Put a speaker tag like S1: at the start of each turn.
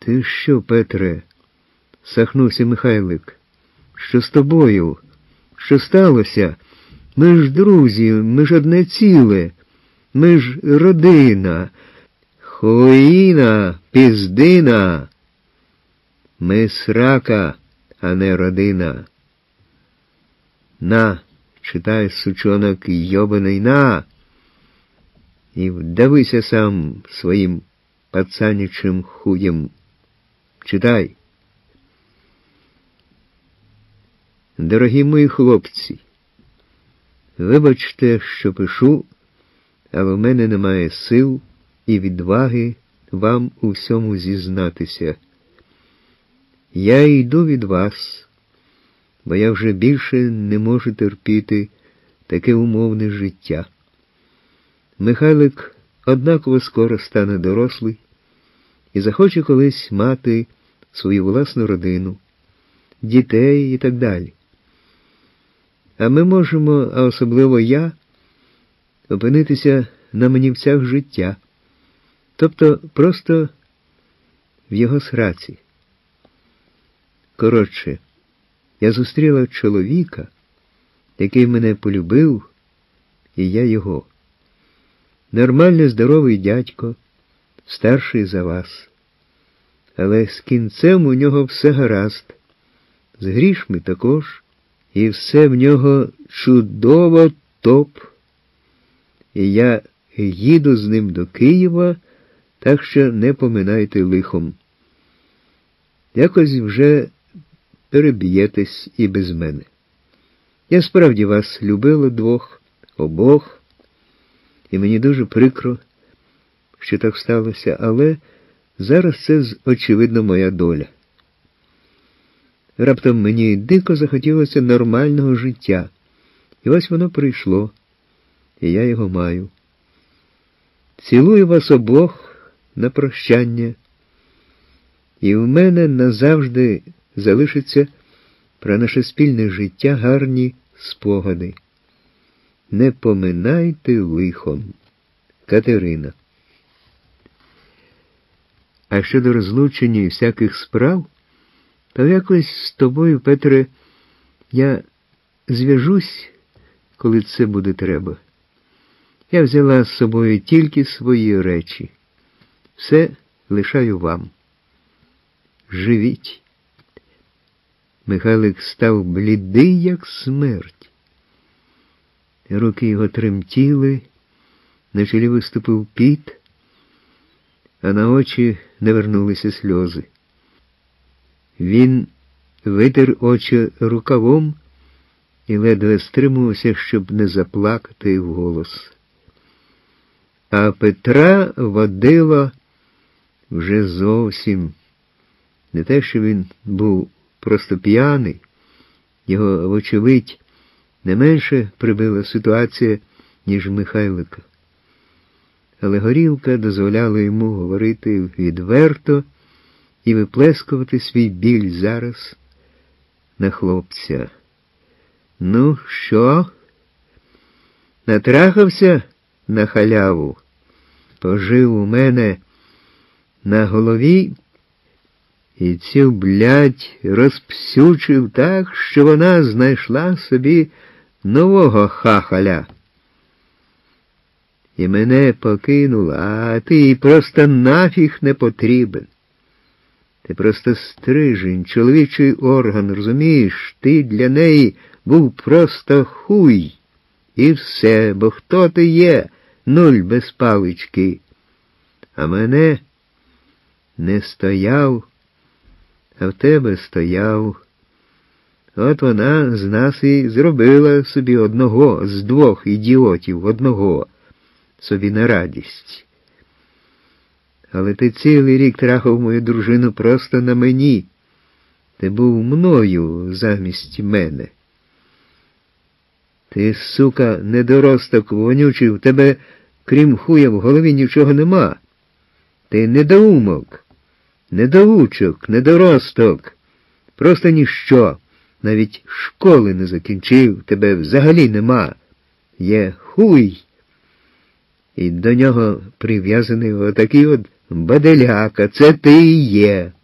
S1: Ти що, Петре? Сахнувся Михайлик. Що з тобою? Що сталося? Ми ж друзі, ми ж одне ціле, ми ж родина. Хуїна, піздина. Ми срака, а не родина. На, читай, сучонок йобаний, на! І вдавися сам своїм пацанячим хуєм. Читай. Дорогі мої хлопці, вибачте, що пишу, але в мене немає сил і відваги вам у всьому зізнатися. Я йду від вас, бо я вже більше не можу терпіти таке умовне життя. Михайлик однаково скоро стане дорослий і захоче колись мати свою власну родину, дітей і так далі. А ми можемо, а особливо я, опинитися на манівцях життя, тобто просто в його сраці. Коротше, я зустріла чоловіка, який мене полюбив, і я його. Нормальний, здоровий дядько, старший за вас. Але з кінцем у нього все гаразд, з грішми також, і все в нього чудово топ. І я їду з ним до Києва, так що не поминайте лихом. Якось вже переб'єтесь і без мене. Я справді вас любила двох, обох, і мені дуже прикро, що так сталося, але зараз це, очевидно, моя доля. Раптом мені дико захотілося нормального життя, і ось воно прийшло, і я його маю. Цілую вас обох на прощання, і в мене назавжди залишиться про наше спільне життя гарні спогади. Не поминайте лихом. Катерина. А щодо розлучення і всяких справ, то якось з тобою, Петре, я зв'яжусь, коли це буде треба. Я взяла з собою тільки свої речі. Все лишаю вам. Живіть. Михайлик став блідий, як смерть. Руки його тремтіли, на чолі виступив піт, а на очі навернулися сльози. Він витер очі рукавом і ледве стримувався, щоб не заплакати вголос. А Петра водила вже зовсім. Не те, що він був просто п'яний, його, вочевидь, не менше прибила ситуація, ніж Михайлика. Але горілка дозволяла йому говорити відверто і виплескувати свій біль зараз на хлопця. Ну, що? Натрахався на халяву? Пожив у мене на голові і цю блядь розпсючив так, що вона знайшла собі нового хахаля. І мене покинула, а ти їй просто нафіг не потрібен. Ти просто стрижень, чоловічий орган, розумієш? Ти для неї був просто хуй. І все, бо хто ти є? Нуль без палички. А мене не стояв, а в тебе стояв. От вона з нас і зробила собі одного з двох ідіотів, одного собі на радість. Але ти цілий рік трахав мою дружину просто на мені. Ти був мною замість мене. Ти, сука, недоросток вонючий, в тебе, крім хуя, в голові нічого нема. Ти недоумок, недоучок, недоросток, просто ніщо. Навіть школи не закінчив, тебе взагалі нема. Є хуй. І до нього прив'язаний отакий от Баделяка, це ти і є.